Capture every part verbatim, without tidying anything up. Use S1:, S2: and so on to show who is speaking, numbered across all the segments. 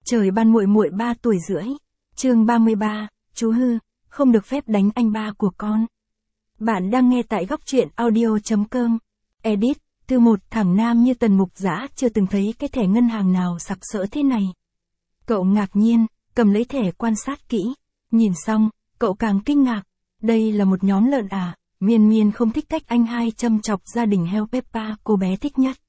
S1: Trời ban muội muội ba tuổi rưỡi. Chương ba mươi ba, chú hư, không được phép đánh anh ba của con. Bạn đang nghe tại góc truyện audio chấm com. Edit, từ một thằng nam như Tần Mục Dã chưa từng thấy cái thẻ ngân hàng nào sặc sỡ thế này. Cậu ngạc nhiên, cầm lấy thẻ quan sát kỹ. Nhìn xong, cậu càng kinh ngạc. Đây là một nhóm lợn à? Miên Miên không thích cách anh hai châm chọc gia đình heo Peppa, cô bé thích nhất.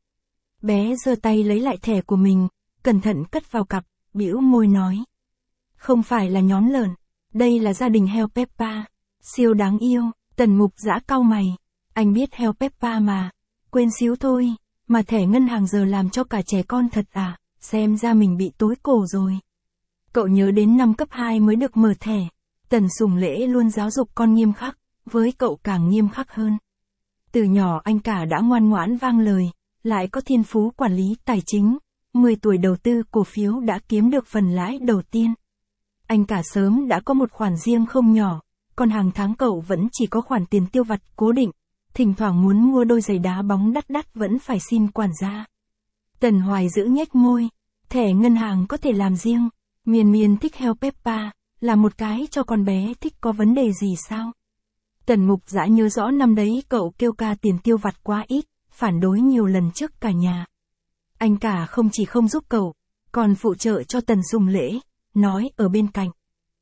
S1: Bé giơ tay lấy lại thẻ của mình, cẩn thận cất vào cặp, bĩu môi nói. Không phải là nhóm lợn, đây là gia đình heo Peppa. Siêu đáng yêu. Tần Mục Dã cau mày. Anh biết heo Peppa mà. Quên xíu thôi, mà thẻ ngân hàng giờ làm cho cả trẻ con thật à, xem ra mình bị tối cổ rồi. Cậu nhớ đến năm cấp hai mới được mở thẻ. Tần Sùng Lễ luôn giáo dục con nghiêm khắc, với cậu càng nghiêm khắc hơn. Từ nhỏ anh cả đã ngoan ngoãn vang lời, lại có thiên phú quản lý tài chính. mười tuổi đầu tư cổ phiếu đã kiếm được phần lãi đầu tiên. Anh cả sớm đã có một khoản riêng không nhỏ, còn hàng tháng cậu vẫn chỉ có khoản tiền tiêu vặt cố định. Thỉnh thoảng muốn mua đôi giày đá bóng đắt đắt vẫn phải xin quản gia. Tần Hoài giữ nhếch môi. Thẻ ngân hàng có thể làm riêng. Miên Miên thích heo Peppa, là một cái cho con bé thích có vấn đề gì sao? Tần Mục Dã nhớ rõ năm đấy cậu kêu ca tiền tiêu vặt quá ít, phản đối nhiều lần trước cả nhà. Anh cả không chỉ không giúp cậu, còn phụ trợ cho Tần Sùng Lễ, nói ở bên cạnh.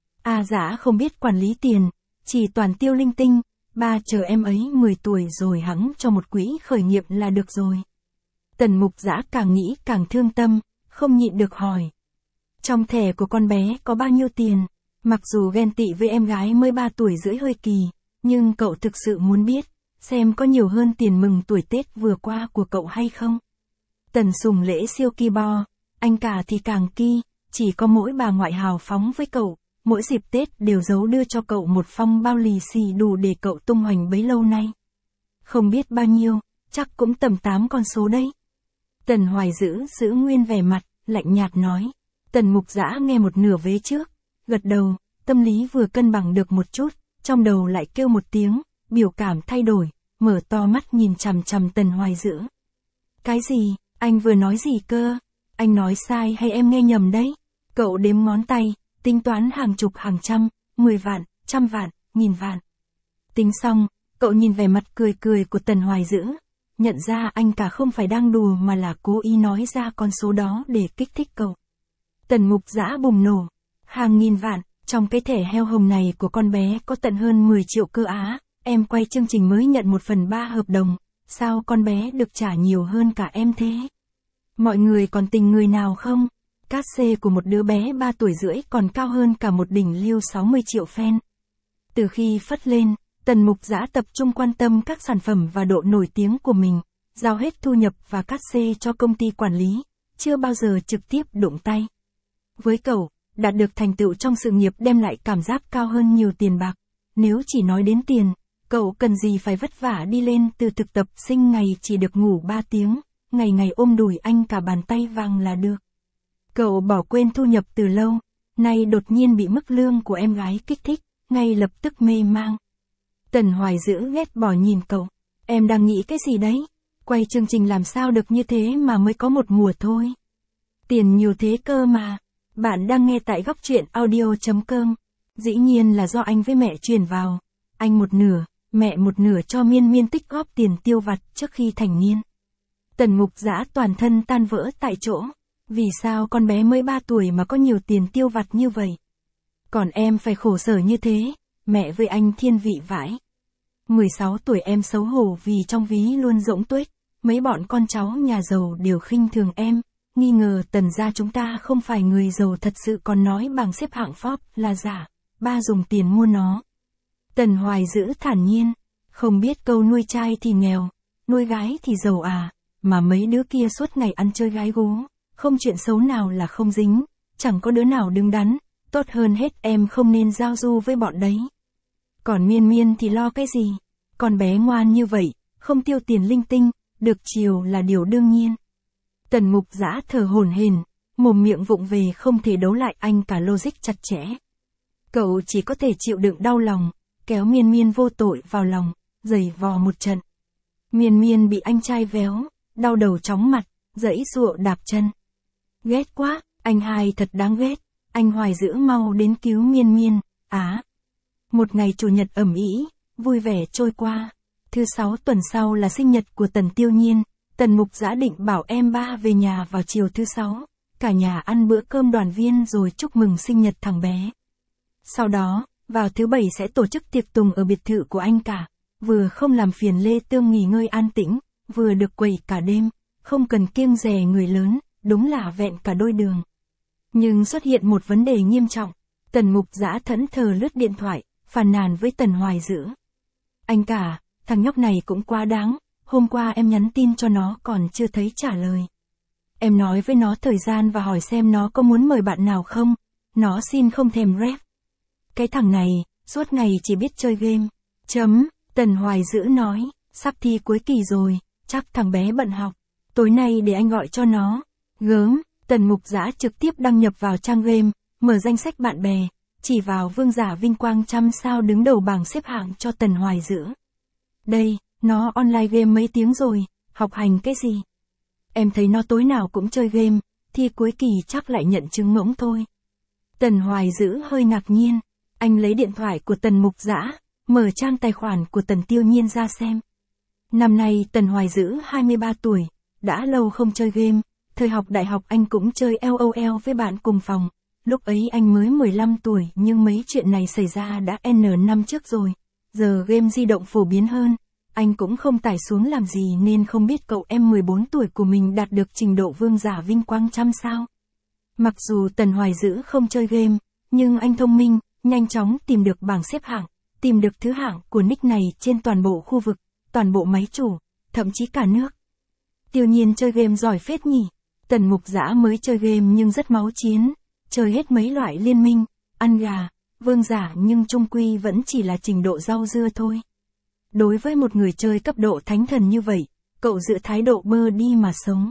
S1: A Dã không biết quản lý tiền, chỉ toàn tiêu linh tinh, ba chờ em ấy mười tuổi rồi hẵng cho một quỹ khởi nghiệp là được rồi. Tần Mục Dã càng nghĩ càng thương tâm, không nhịn được hỏi. Trong thẻ của con bé có bao nhiêu tiền? Mặc dù ghen tị với em gái mới ba tuổi rưỡi hơi kỳ, nhưng cậu thực sự muốn biết, xem có nhiều hơn tiền mừng tuổi Tết vừa qua của cậu hay không? Tần Sùng Lễ siêu ki bo, anh cả thì càng ki, chỉ có mỗi bà ngoại hào phóng với cậu, mỗi dịp Tết đều giấu đưa cho cậu một phong bao lì xì đủ để cậu tung hoành bấy lâu nay. Không biết bao nhiêu, chắc cũng tầm tám con số đấy. Tần Hoài giữ giữ nguyên vẻ mặt, lạnh nhạt nói. Tần Mục Dã nghe một nửa vế trước, gật đầu, tâm lý vừa cân bằng được một chút, trong đầu lại kêu một tiếng, biểu cảm thay đổi, mở to mắt nhìn chằm chằm Tần Hoài giữ. Cái gì, anh vừa nói gì cơ? Anh nói sai hay em nghe nhầm đấy? Cậu đếm ngón tay, tính toán hàng chục hàng trăm, mười vạn, trăm vạn, nghìn vạn. Tính xong, cậu nhìn vẻ mặt cười cười của Tần Hoài giữ, nhận ra anh cả không phải đang đùa mà là cố ý nói ra con số đó để kích thích cậu. Tần Mục Dã bùng nổ, hàng nghìn vạn, trong cái thẻ heo hồng này của con bé có tận hơn mười triệu cơ á, em quay chương trình mới nhận một phần ba hợp đồng, sao con bé được trả nhiều hơn cả em thế? Mọi người còn tình người nào không? Cát xê của một đứa bé ba tuổi rưỡi còn cao hơn cả một đỉnh lưu sáu mươi triệu fan. Từ khi phất lên, Tần Mục Dã tập trung quan tâm các sản phẩm và độ nổi tiếng của mình, giao hết thu nhập và cát xê cho công ty quản lý, chưa bao giờ trực tiếp đụng tay. Với cậu, đạt được thành tựu trong sự nghiệp đem lại cảm giác cao hơn nhiều tiền bạc. Nếu chỉ nói đến tiền, cậu cần gì phải vất vả đi lên từ thực tập sinh ngày chỉ được ngủ ba tiếng, ngày ngày ôm đùi anh cả bàn tay vàng là được. Cậu bỏ quên thu nhập từ lâu, nay đột nhiên bị mức lương của em gái kích thích, ngay lập tức mê mang. Tần Hoài giữ ghét bỏ nhìn cậu. Em đang nghĩ cái gì đấy? Quay chương trình làm sao được như thế mà mới có một mùa thôi. Tiền nhiều thế cơ mà. Bạn đang nghe tại góc truyện audio chấm com. Dĩ nhiên là do anh với mẹ chuyển vào. Anh một nửa, mẹ một nửa cho Miên Miên tích góp tiền tiêu vặt trước khi thành niên. Tần Mục Dã toàn thân tan vỡ tại chỗ. Vì sao con bé mới ba tuổi mà có nhiều tiền tiêu vặt như vậy? Còn em phải khổ sở như thế, mẹ với anh thiên vị vãi. mười sáu tuổi em xấu hổ vì trong ví luôn rỗng tuếch, mấy bọn con cháu nhà giàu đều khinh thường em, nghi ngờ Tần gia chúng ta không phải người giàu thật sự còn nói bảng xếp hạng Forbes là giả, ba dùng tiền mua nó. Tần Hoài giữ thản nhiên, không biết câu nuôi trai thì nghèo, nuôi gái thì giàu à, mà mấy đứa kia suốt ngày ăn chơi gái gú. Không chuyện xấu nào là không dính, chẳng có đứa nào đứng đắn, tốt hơn hết em không nên giao du với bọn đấy. Còn Miên Miên thì lo cái gì? Con bé ngoan như vậy, không tiêu tiền linh tinh, được chiều là điều đương nhiên. Tần Mục Dã thở hổn hển, mồm miệng vụng về không thể đấu lại anh cả logic chặt chẽ. Cậu chỉ có thể chịu đựng đau lòng, kéo Miên Miên vô tội vào lòng, giày vò một trận. Miên Miên bị anh trai véo, đau đầu chóng mặt, giãy giụa đạp chân. Ghét quá, Anh hai thật đáng ghét, anh Hoài Dữ mau đến cứu Miên Miên, á. Một ngày chủ nhật ầm ĩ, vui vẻ trôi qua. Thứ sáu tuần sau là sinh nhật của Tần Tiêu Nhiên, Tần Mục Dã định bảo em ba về nhà vào chiều thứ sáu, cả nhà ăn bữa cơm đoàn viên rồi chúc mừng sinh nhật thằng bé. Sau đó, vào thứ bảy sẽ tổ chức tiệc tùng ở biệt thự của anh cả, vừa không làm phiền Lê Tương nghỉ ngơi an tĩnh, vừa được quẩy cả đêm, không cần kiêng dè người lớn, đúng là vẹn cả đôi đường. Nhưng xuất hiện một vấn đề nghiêm trọng, Tần Mục Dã thẫn thờ lướt điện thoại, phàn nàn với Tần Hoài Dữ. Anh cả, thằng nhóc này cũng quá đáng, hôm qua em nhắn tin cho nó còn chưa thấy trả lời. Em nói với nó thời gian và hỏi xem nó có muốn mời bạn nào không, nó xin không thèm rep. Cái thằng này, suốt ngày chỉ biết chơi game. Chấm, Tần Hoài Dữ nói, sắp thi cuối kỳ rồi, chắc thằng bé bận học. Tối nay để anh gọi cho nó. Gớm, Tần Mục Dã trực tiếp đăng nhập vào trang game, mở danh sách bạn bè, chỉ vào Vương Giả Vinh Quang trăm sao đứng đầu bảng xếp hạng cho Tần Hoài Dữ. Đây, nó online game mấy tiếng rồi, học hành cái gì? Em thấy nó tối nào cũng chơi game, thi cuối kỳ chắc lại nhận chứng ngỗng thôi. Tần Hoài Dữ hơi ngạc nhiên, anh lấy điện thoại của Tần Mục Dã, mở trang tài khoản của Tần Tiêu Nhiên ra xem. Năm nay Tần Hoài Dữ hai mươi ba tuổi, đã lâu không chơi game, thời học đại học anh cũng chơi LOL với bạn cùng phòng, lúc ấy anh mới mười lăm tuổi nhưng mấy chuyện này xảy ra đã N năm trước rồi, giờ game di động phổ biến hơn, anh cũng không tải xuống làm gì nên không biết cậu em mười bốn tuổi của mình đạt được trình độ Vương Giả Vinh Quang trăm sao. Mặc dù Tần Hoài Dữ không chơi game, nhưng anh thông minh, nhanh chóng tìm được bảng xếp hạng, tìm được thứ hạng của nick này trên toàn bộ khu vực, toàn bộ máy chủ, thậm chí cả nước. Tiêu Nhiên chơi game giỏi phết nhỉ. Tần Mục Dã mới chơi game nhưng rất máu chiến, chơi hết mấy loại liên minh, ăn gà, vương giả nhưng chung quy vẫn chỉ là trình độ rau dưa thôi. Đối với một người chơi cấp độ thánh thần như vậy, cậu giữ thái độ bơ đi mà sống.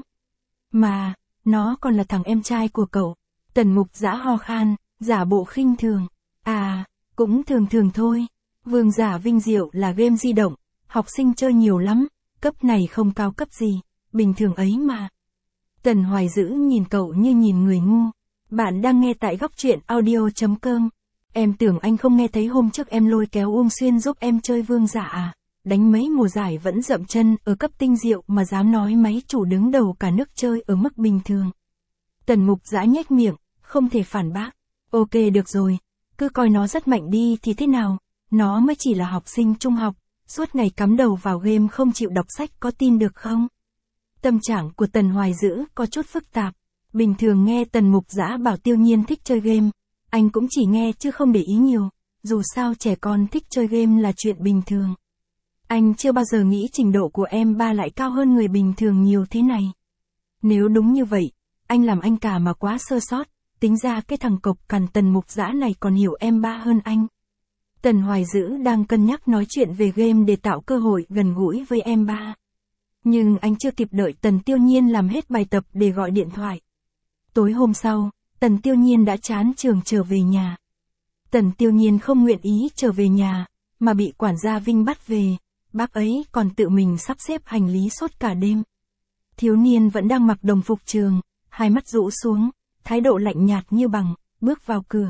S1: Mà, nó còn là thằng em trai của cậu. Tần Mục Dã ho khan, giả bộ khinh thường. À, cũng thường thường thôi. Vương Giả Vinh Diệu là game di động, học sinh chơi nhiều lắm, cấp này không cao cấp gì, bình thường ấy mà. Tần Hoài Dữ nhìn cậu như nhìn người ngu. Bạn đang nghe tại góc truyện audio chấm com. Em tưởng anh không nghe thấy hôm trước em lôi kéo Uông Xuyên giúp em chơi vương giả à? Đánh mấy mùa giải vẫn dậm chân ở cấp tinh diệu mà dám nói máy chủ đứng đầu cả nước chơi ở mức bình thường. Tần Mục Dã nhếch miệng, không thể phản bác. Ok được rồi, cứ coi nó rất mạnh đi thì thế nào, nó mới chỉ là học sinh trung học, suốt ngày cắm đầu vào game không chịu đọc sách có tin được không? Tâm trạng của Tần Hoài Dữ có chút phức tạp. Bình thường nghe Tần Mục Dã bảo Tiêu Nhiên thích chơi game, anh cũng chỉ nghe chứ không để ý nhiều, dù sao trẻ con thích chơi game là chuyện bình thường. Anh chưa bao giờ nghĩ trình độ của em ba lại cao hơn người bình thường nhiều thế này. Nếu đúng như vậy, anh làm anh cả mà quá sơ sót, tính ra cái thằng cộc cằn Tần Mục Dã này còn hiểu em ba hơn anh. Tần Hoài Dữ đang cân nhắc nói chuyện về game để tạo cơ hội gần gũi với em ba. Nhưng anh chưa kịp đợi Tần Tiêu Nhiên làm hết bài tập để gọi điện thoại. Tối hôm sau, Tần Tiêu Nhiên đã chán trường trở về nhà. Tần Tiêu Nhiên không nguyện ý trở về nhà, mà bị quản gia Vinh bắt về, bác ấy còn tự mình sắp xếp hành lý suốt cả đêm. Thiếu niên vẫn đang mặc đồng phục trường, hai mắt rũ xuống, thái độ lạnh nhạt như bằng, bước vào cửa.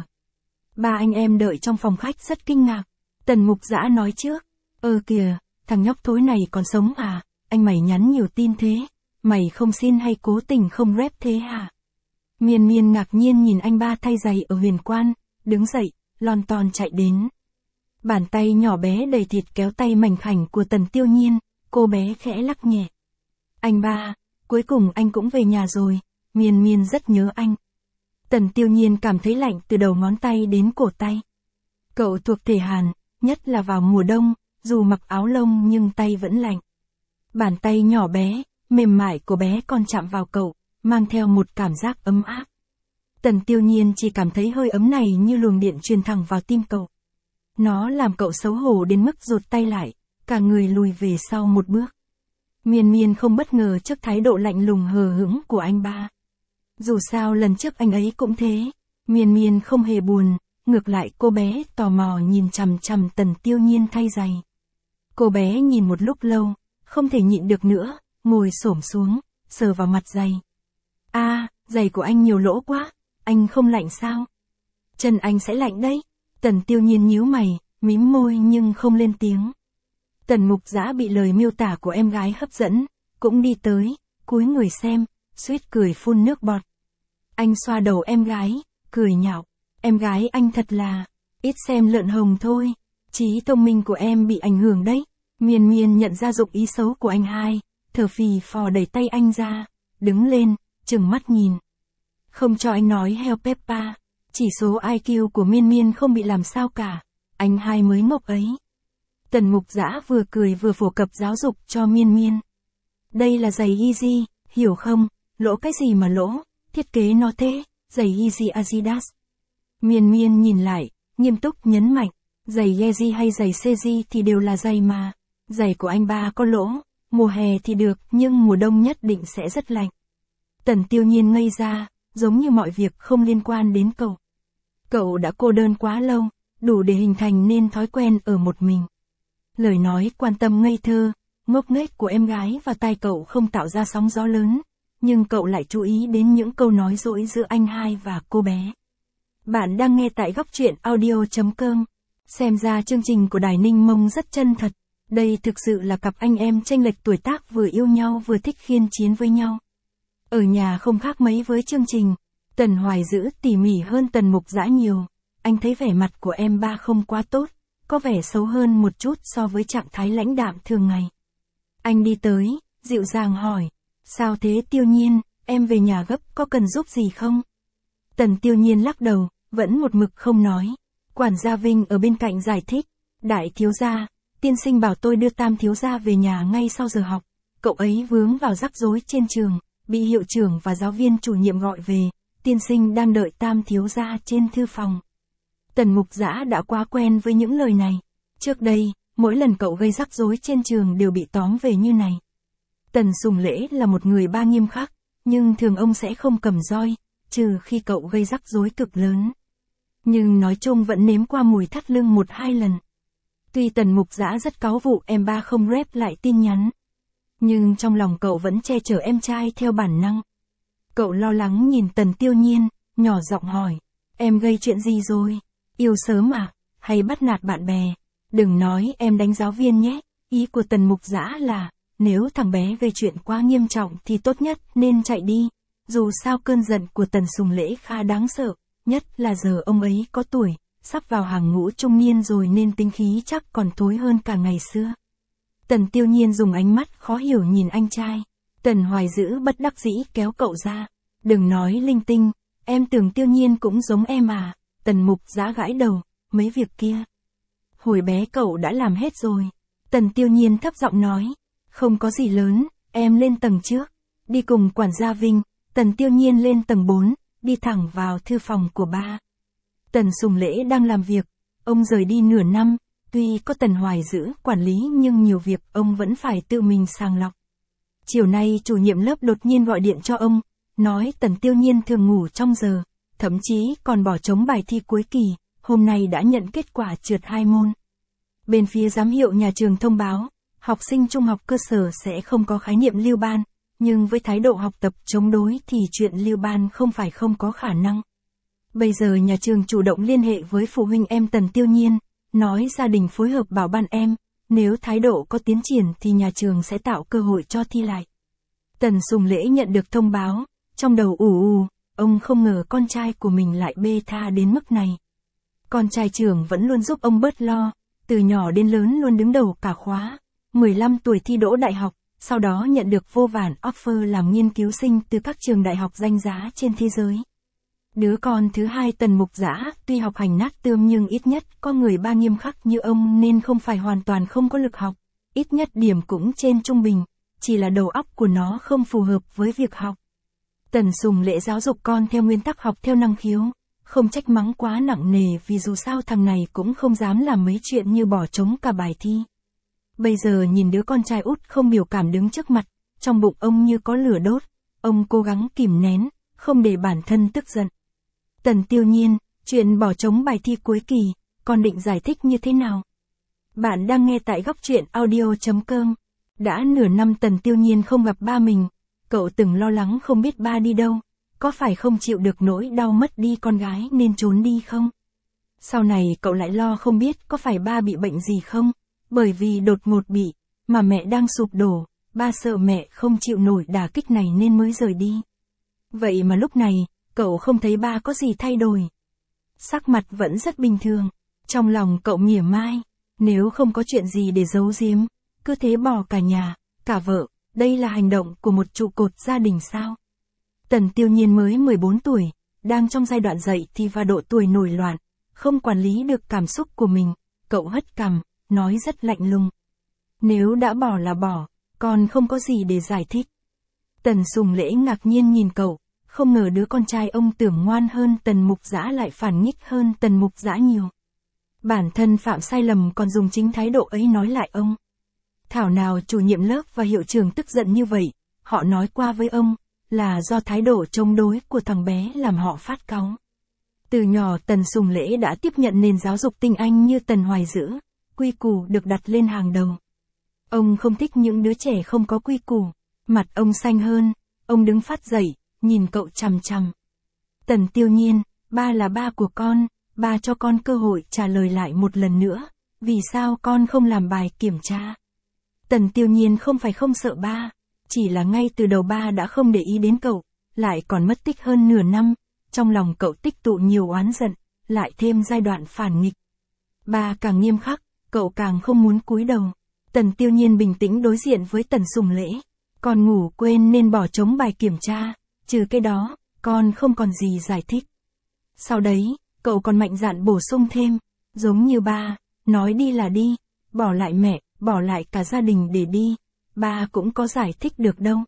S1: Ba anh em đợi trong phòng khách rất kinh ngạc. Tần Mục Dã nói trước, ơ kìa, thằng nhóc thối này còn sống à, anh mày nhắn nhiều tin thế, mày không xin hay cố tình không rep thế hả? Miên Miên ngạc nhiên nhìn anh ba thay giày ở Huyền Quan, đứng dậy, lon ton chạy đến. Bàn tay nhỏ bé đầy thịt kéo tay mảnh khảnh của Tần Tiêu Nhiên, cô bé khẽ lắc nhẹ. Anh ba, cuối cùng anh cũng về nhà rồi, Miên Miên rất nhớ anh. Tần Tiêu Nhiên cảm thấy lạnh từ đầu ngón tay đến cổ tay. Cậu thuộc thể Hàn, nhất là vào mùa đông, dù mặc áo lông nhưng tay vẫn lạnh. Bàn tay nhỏ bé, mềm mại của bé còn chạm vào cậu, mang theo một cảm giác ấm áp. Tần Tiêu Nhiên chỉ cảm thấy hơi ấm này như luồng điện truyền thẳng vào tim cậu. Nó làm cậu xấu hổ đến mức rụt tay lại, cả người lùi về sau một bước. Miên Miên không bất ngờ trước thái độ lạnh lùng hờ hững của anh ba. Dù sao lần trước anh ấy cũng thế, Miên Miên không hề buồn, ngược lại cô bé tò mò nhìn chằm chằm Tần Tiêu Nhiên thay giày. Cô bé nhìn một lúc lâu, không thể nhịn được nữa, ngồi xổm xuống, sờ vào mặt giày. A, giày của anh nhiều lỗ quá, anh không lạnh sao? Chân anh sẽ lạnh đấy. Tần Tiêu Nhiên nhíu mày, mím môi nhưng không lên tiếng. Tần Mục Dã bị lời miêu tả của em gái hấp dẫn, cũng đi tới, cúi người xem, suýt cười phun nước bọt. Anh xoa đầu em gái, cười nhạo. Em gái anh thật là, ít xem lợn hồng thôi. Trí thông minh của em bị ảnh hưởng đấy. Miên Miên nhận ra dụng ý xấu của anh hai, thở phì phò đẩy tay anh ra, đứng lên, trừng mắt nhìn. Không cho anh nói heo Peppa, chỉ số i kiu của Miên Miên không bị làm sao cả, anh hai mới ngốc ấy. Tần Mục Dã vừa cười vừa phổ cập giáo dục cho Miên Miên. Đây là giày Yeezy, hiểu không, lỗ cái gì mà lỗ, thiết kế nó thế, giày Yeezy Adidas. Miên Miên nhìn lại, nghiêm túc nhấn mạnh, giày Yeezy hay giày Yeezy thì đều là giày mà, giày của anh ba có lỗ, mùa hè thì được nhưng mùa đông nhất định sẽ rất lạnh. Tần Tiêu Nhiên ngây ra, giống như mọi việc không liên quan đến cậu. Cậu đã cô đơn quá lâu, đủ để hình thành nên thói quen ở một mình. Lời nói quan tâm ngây thơ, ngốc nghếch của em gái và tai cậu không tạo ra sóng gió lớn, nhưng cậu lại chú ý đến những câu nói dỗi giữa anh hai và cô bé. Bạn đang nghe tại góc truyện audio chấm com. Xem ra chương trình của Đài Ninh Mông rất chân thật. Đây thực sự là cặp anh em chênh lệch tuổi tác vừa yêu nhau vừa thích khiên chiến với nhau. Ở nhà không khác mấy với chương trình. Tần Hoài Dữ tỉ mỉ hơn Tần Mục Dã nhiều. Anh thấy vẻ mặt của em ba không quá tốt, có vẻ xấu hơn một chút so với trạng thái lãnh đạm thường ngày. Anh đi tới, dịu dàng hỏi. Sao thế Tiêu Nhiên, em về nhà gấp có cần giúp gì không? Tần Tiêu Nhiên lắc đầu, vẫn một mực không nói. Quản gia Vinh ở bên cạnh giải thích. Đại thiếu gia, tiên sinh bảo tôi đưa Tam thiếu gia về nhà ngay sau giờ học. Cậu ấy vướng vào rắc rối trên trường, bị hiệu trưởng và giáo viên chủ nhiệm gọi về. Tiên sinh đang đợi Tam thiếu gia trên thư phòng. Tần Mục Dã đã quá quen với những lời này. Trước đây, mỗi lần cậu gây rắc rối trên trường đều bị tóm về như này. Tần Sùng Lễ là một người ba nghiêm khắc, nhưng thường ông sẽ không cầm roi, trừ khi cậu gây rắc rối cực lớn. Nhưng nói chung vẫn nếm qua mùi thắt lưng một hai lần. Tuy Tần Mục Dã rất cáu vụ em ba không rep lại tin nhắn, nhưng trong lòng cậu vẫn che chở em trai theo bản năng. Cậu lo lắng nhìn Tần Tiêu Nhiên, nhỏ giọng hỏi, em gây chuyện gì rồi? Yêu sớm à? Hay bắt nạt bạn bè? Đừng nói em đánh giáo viên nhé. Ý của Tần Mục Dã là, nếu thằng bé gây chuyện quá nghiêm trọng thì tốt nhất nên chạy đi. Dù sao cơn giận của Tần Sùng Lễ khá đáng sợ, nhất là giờ ông ấy có tuổi, sắp vào hàng ngũ trung niên rồi nên tính khí chắc còn thối hơn cả ngày xưa. Tần Tiêu Nhiên dùng ánh mắt khó hiểu nhìn anh trai. Tần Hoài Dữ bất đắc dĩ kéo cậu ra. Đừng nói linh tinh, em tưởng Tiêu Nhiên cũng giống em à. Tần Mục Dã gãi đầu, mấy việc kia. Hồi bé cậu đã làm hết rồi. Tần Tiêu Nhiên thấp giọng nói, không có gì lớn, em lên tầng trước. Đi cùng quản gia Vinh, Tần Tiêu Nhiên lên tầng bốn, đi thẳng vào thư phòng của ba. Tần Sùng Lễ đang làm việc, ông rời đi nửa năm, tuy có Tần Hoài Dữ quản lý nhưng nhiều việc ông vẫn phải tự mình sàng lọc. Chiều nay chủ nhiệm lớp đột nhiên gọi điện cho ông, nói Tần Tiêu Nhiên thường ngủ trong giờ, thậm chí còn bỏ trống bài thi cuối kỳ, hôm nay đã nhận kết quả trượt hai môn. Bên phía giám hiệu nhà trường thông báo, học sinh trung học cơ sở sẽ không có khái niệm lưu ban, nhưng với thái độ học tập chống đối thì chuyện lưu ban không phải không có khả năng. Bây giờ nhà trường chủ động liên hệ với phụ huynh em Tần Tiêu Nhiên, nói gia đình phối hợp bảo ban em, nếu thái độ có tiến triển thì nhà trường sẽ tạo cơ hội cho thi lại. Tần Sùng Lễ nhận được thông báo, trong đầu ù ù, ông không ngờ con trai của mình lại bê tha đến mức này. Con trai trưởng vẫn luôn giúp ông bớt lo, từ nhỏ đến lớn luôn đứng đầu cả khóa, mười lăm tuổi thi đỗ đại học, sau đó nhận được vô vàn offer làm nghiên cứu sinh từ các trường đại học danh giá trên thế giới. Đứa con thứ hai Tần Mục Dã, tuy học hành nát tươm nhưng ít nhất có người ba nghiêm khắc như ông nên không phải hoàn toàn không có lực học, ít nhất điểm cũng trên trung bình, chỉ là đầu óc của nó không phù hợp với việc học. Tần Sùng Lễ giáo dục con theo nguyên tắc học theo năng khiếu, không trách mắng quá nặng nề vì dù sao thằng này cũng không dám làm mấy chuyện như bỏ trống cả bài thi. Bây giờ nhìn đứa con trai út không biểu cảm đứng trước mặt, trong bụng ông như có lửa đốt, ông cố gắng kìm nén, không để bản thân tức giận. Tần Tiêu Nhiên, chuyện bỏ trống bài thi cuối kỳ, con định giải thích như thế nào? Bạn đang nghe tại góc truyện audio chấm com. Đã nửa năm Tần Tiêu Nhiên không gặp ba mình, cậu từng lo lắng không biết ba đi đâu, có phải không chịu được nỗi đau mất đi con gái nên trốn đi không? Sau này cậu lại lo không biết có phải ba bị bệnh gì không? Bởi vì đột ngột bị, mà mẹ đang sụp đổ, ba sợ mẹ không chịu nổi đả kích này nên mới rời đi. Vậy mà lúc này, cậu không thấy ba có gì thay đổi. Sắc mặt vẫn rất bình thường. Trong lòng cậu mỉa mai, nếu không có chuyện gì để giấu giếm, cứ thế bỏ cả nhà, cả vợ, đây là hành động của một trụ cột gia đình sao? Tần Tiêu Nhiên mới mười bốn tuổi, đang trong giai đoạn dậy thì và độ tuổi nổi loạn, không quản lý được cảm xúc của mình, cậu hất cằm, nói rất lạnh lùng. Nếu đã bỏ là bỏ, còn không có gì để giải thích. Tần Sùng Lễ ngạc nhiên nhìn cậu, không ngờ đứa con trai ông tưởng ngoan hơn Tần Mục Dã lại phản nghịch hơn Tần Mục Dã nhiều. Bản thân phạm sai lầm còn dùng chính thái độ ấy nói lại ông. Thảo nào chủ nhiệm lớp và hiệu trưởng tức giận như vậy, họ nói qua với ông, là do thái độ chống đối của thằng bé làm họ phát cáu. Từ nhỏ Tần Sùng Lễ đã tiếp nhận nền giáo dục tinh anh như Tần Hoài Dữ, quy củ được đặt lên hàng đầu. Ông không thích những đứa trẻ không có quy củ, mặt ông xanh hơn, ông đứng phát dậy, nhìn cậu chằm chằm. Tần Tiêu Nhiên, ba là ba của con, ba cho con cơ hội trả lời lại một lần nữa, vì sao con không làm bài kiểm tra? Tần Tiêu Nhiên không phải không sợ ba, chỉ là ngay từ đầu ba đã không để ý đến cậu, lại còn mất tích hơn nửa năm, trong lòng cậu tích tụ nhiều oán giận, lại thêm giai đoạn phản nghịch. Ba càng nghiêm khắc, cậu càng không muốn cúi đầu. Tần Tiêu Nhiên bình tĩnh đối diện với Tần Sùng Lễ, con ngủ quên nên bỏ trống bài kiểm tra, trừ cái đó, con không còn gì giải thích. Sau đấy, cậu còn mạnh dạn bổ sung thêm, giống như ba, nói đi là đi, bỏ lại mẹ, bỏ lại cả gia đình để đi, ba cũng có giải thích được đâu.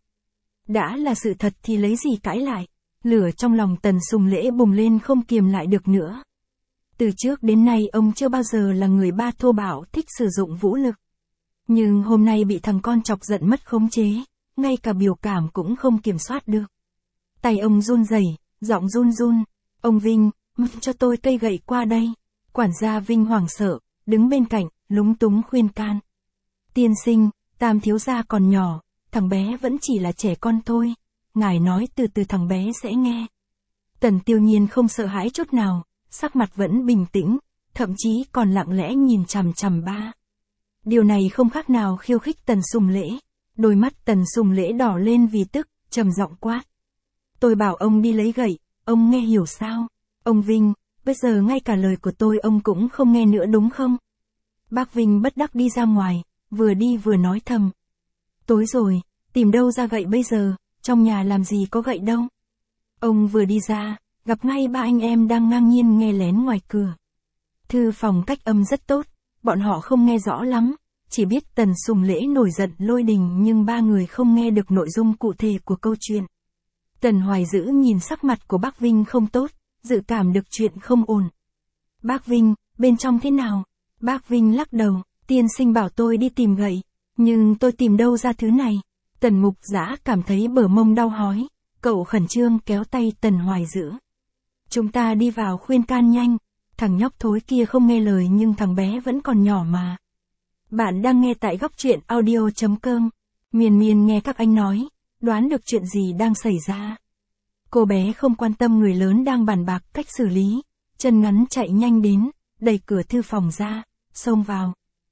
S1: Đã là sự thật thì lấy gì cãi lại, lửa trong lòng Tần Sùng Lễ bùng lên không kiềm lại được nữa. Từ trước đến nay ông chưa bao giờ là người ba thô bạo thích sử dụng vũ lực. Nhưng hôm nay bị thằng con chọc giận mất khống chế, ngay cả biểu cảm cũng không kiểm soát được. Tay ông run rẩy, giọng run run, ông Vinh, cho tôi cây gậy qua đây. Quản gia Vinh hoảng sợ, đứng bên cạnh, lúng túng khuyên can. Tiên sinh, Tam thiếu gia còn nhỏ, thằng bé vẫn chỉ là trẻ con thôi, ngài nói từ từ thằng bé sẽ nghe. Tần Tiêu Nhiên không sợ hãi chút nào, sắc mặt vẫn bình tĩnh, thậm chí còn lặng lẽ nhìn chằm chằm ba. Điều này không khác nào khiêu khích Tần Sùng Lễ, đôi mắt Tần Sùng Lễ đỏ lên vì tức, trầm giọng quát. Tôi bảo ông đi lấy gậy, ông nghe hiểu sao? Ông Vinh, bây giờ ngay cả lời của tôi ông cũng không nghe nữa đúng không? Bác Vinh bất đắc đi ra ngoài, vừa đi vừa nói thầm. Tối rồi, tìm đâu ra gậy bây giờ, trong nhà làm gì có gậy đâu. Ông vừa đi ra, gặp ngay ba anh em đang ngang nhiên nghe lén ngoài cửa. Thư phòng cách âm rất tốt, bọn họ không nghe rõ lắm, chỉ biết Tần Sùng Lễ nổi giận lôi đình nhưng ba người không nghe được nội dung cụ thể của câu chuyện. Tần Hoài Dữ nhìn sắc mặt của bác Vinh không tốt, dự cảm được chuyện không ổn. Bác Vinh, bên trong thế nào? Bác Vinh lắc đầu, tiên sinh bảo tôi đi tìm gậy, nhưng tôi tìm đâu ra thứ này. Tần Mục Dã cảm thấy bờ mông đau hói, cậu khẩn trương kéo tay Tần Hoài Dữ. Chúng ta đi vào khuyên can nhanh, thằng nhóc thối kia không nghe lời nhưng thằng bé vẫn còn nhỏ mà. Bạn đang nghe tại góc truyện audio chấm com. Miền miền nghe các anh nói, đoán được chuyện gì đang xảy ra. Cô bé không quan tâm người lớn đang bàn bạc cách xử lý, chân ngắn chạy nhanh đến, đẩy cửa thư phòng ra, xông vào.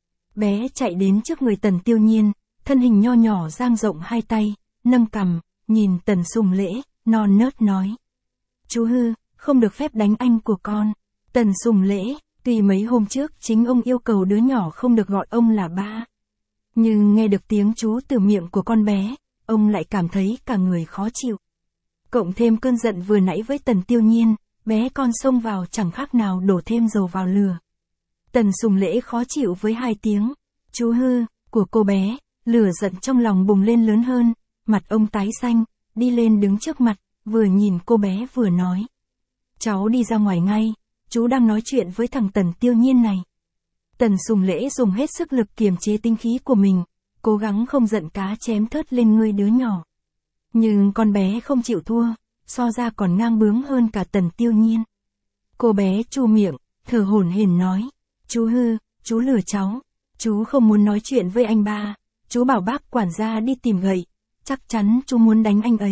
S1: Bé chạy đến trước người Tần Tiêu Nhiên, thân hình nho nhỏ dang rộng hai tay, nâng cằm, nhìn Tần Sùng Lễ, non nớt nói. Chú Hư, không được phép đánh anh của con. Tần Sùng Lễ, tuy mấy hôm trước chính ông yêu cầu đứa nhỏ không được gọi ông là ba. Nhưng nghe được tiếng chú từ miệng của con bé, ông lại cảm thấy cả người khó chịu. Cộng thêm cơn giận vừa nãy với Tần Tiêu Nhiên, bé con xông vào chẳng khác nào đổ thêm dầu vào lửa. Tần Sùng Lễ khó chịu với hai tiếng, chú Hư, của cô bé, lửa giận trong lòng bùng lên lớn hơn, mặt ông tái xanh, đi lên đứng trước mặt, vừa nhìn cô bé vừa nói. Cháu đi ra ngoài ngay, chú đang nói chuyện với thằng Tần Tiêu Nhiên này. Tần Sùng Lễ dùng hết sức lực kiềm chế tinh khí của mình, cố gắng không giận cá chém thớt lên ngươi đứa nhỏ. Nhưng con bé không chịu thua, so ra còn ngang bướng hơn cả Tần Tiêu Nhiên. Cô bé chu miệng, thở hổn hển nói, chú Hư, chú lừa cháu, chú không muốn nói chuyện với anh ba, chú bảo bác quản gia đi tìm gậy, chắc chắn chú muốn đánh anh ấy,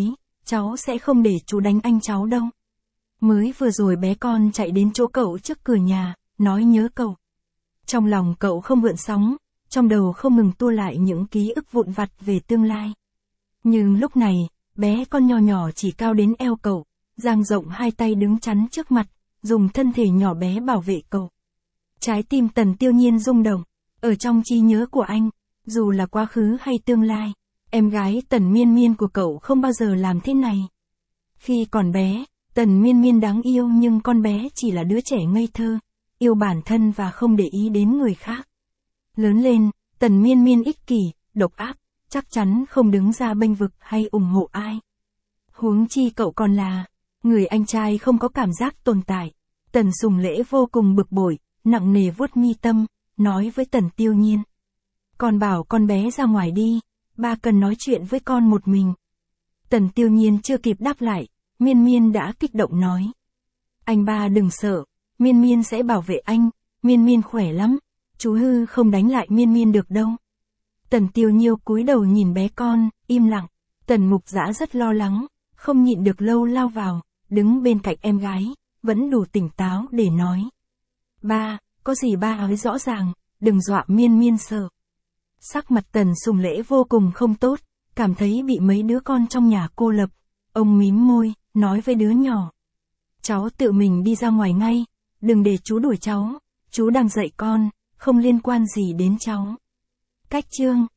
S1: cháu sẽ không để chú đánh anh cháu đâu. Mới vừa rồi bé con chạy đến chỗ cậu trước cửa nhà, nói nhớ cậu. Trong lòng cậu không gợn sóng, trong đầu không ngừng tua lại những ký ức vụn vặt về tương lai. Nhưng lúc này, bé con nhỏ nhỏ chỉ cao đến eo cậu, dang rộng hai tay đứng chắn trước mặt, dùng thân thể nhỏ bé bảo vệ cậu. Trái tim Tần Tiêu Nhiên rung động, ở trong trí nhớ của anh, dù là quá khứ hay tương lai, em gái Tần Miên Miên của cậu không bao giờ làm thế này. Khi còn bé, Tần Miên Miên đáng yêu nhưng con bé chỉ là đứa trẻ ngây thơ, yêu bản thân và không để ý đến người khác. Lớn lên, Tần Miên Miên ích kỷ, độc ác, chắc chắn không đứng ra bênh vực hay ủng hộ ai. Huống chi cậu còn là người anh trai không có cảm giác tồn tại. Tần Sùng Lễ vô cùng bực bội, nặng nề vuốt mi tâm, nói với Tần Tiêu Nhiên. Con bảo con bé ra ngoài đi, ba cần nói chuyện với con một mình. Tần Tiêu Nhiên chưa kịp đáp lại, Miên Miên đã kích động nói. Anh ba đừng sợ, Miên Miên sẽ bảo vệ anh, Miên Miên khỏe lắm, chú Hư không đánh lại Miên Miên được đâu. Tần Tiêu Nhiêu cúi đầu nhìn bé con, im lặng. Tần Mục Dã rất lo lắng, không nhịn được lâu lao vào, đứng bên cạnh em gái, vẫn đủ tỉnh táo để nói. Ba, có gì ba nói rõ ràng, đừng dọa Miên Miên sợ. Sắc mặt Tần Sùng Lễ vô cùng không tốt, cảm thấy bị mấy đứa con trong nhà cô lập. Ông mím môi, nói với đứa nhỏ. Cháu tự mình đi ra ngoài ngay, đừng để chú đuổi cháu, chú đang dạy con, không liên quan gì đến cháu. Cách chương